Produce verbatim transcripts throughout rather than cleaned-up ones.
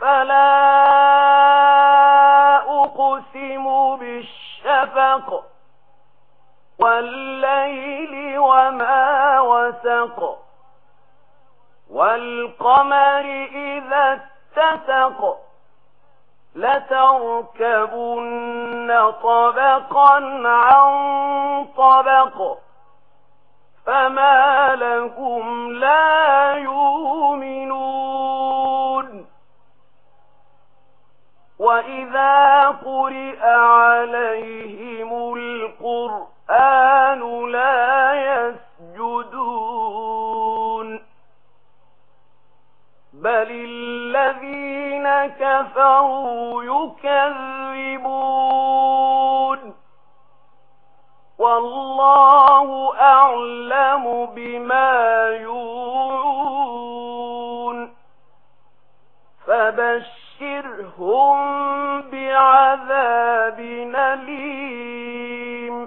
فلا أقسم بالشفق والليل وما وسق والقمر إذا اتسق لتركبن طبقا عن طبق فما لهم لا يؤمنون وإذا قرئ عليهم القرآن لا يسجدون بل الذين كفروا يكذبون والله أعلم بما يوعون فبشرهم بعذاب أليم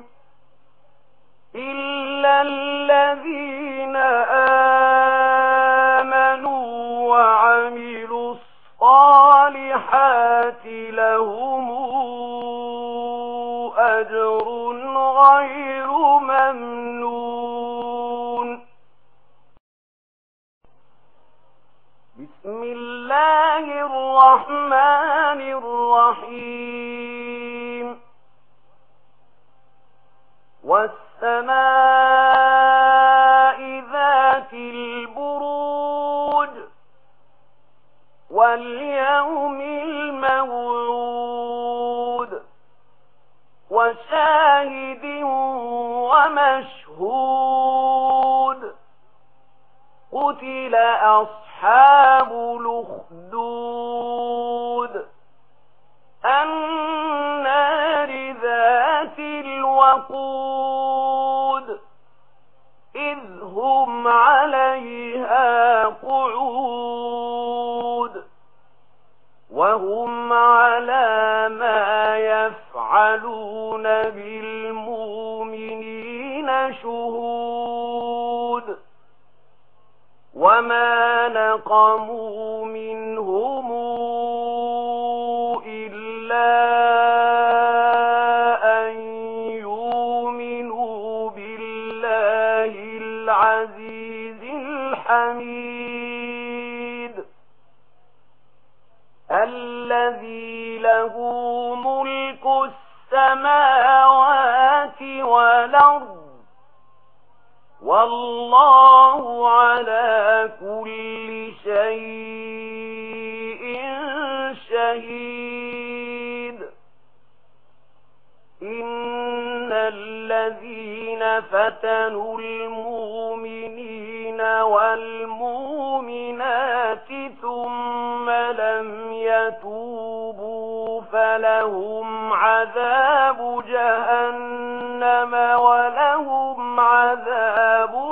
إلا الذين آمنوا وعملوا الصالحات لهم أجر غير ممنون بسم الله الرحمن الرحيم والسماء ذات البروج واليوم الموعود وشاهد ومشهود قتل أصحاب الأخدود النار ذات الوقود إذ هم عليها قعود وهم على ما يفعلون بالمؤمنين شهود وما نقموا منهم إلا أن يؤمنوا بالله العزيز الحميد الذي له ملك السماوات والأرض والله على كل شيء شهيد إن الذين فتنوا المؤمنين والمؤمنات ثم لم يتوبوا فلهم عذاب جهنم ولهم عذاب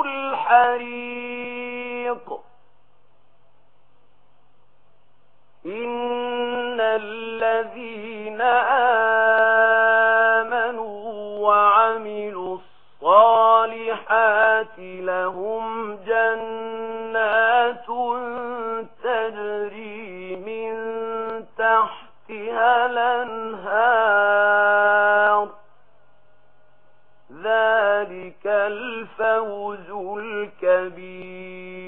الحريق إن الذين آمنوا وعملوا الصالحات لهم جنات تجري من تحتها الأنهار ذلك الفوز الكبير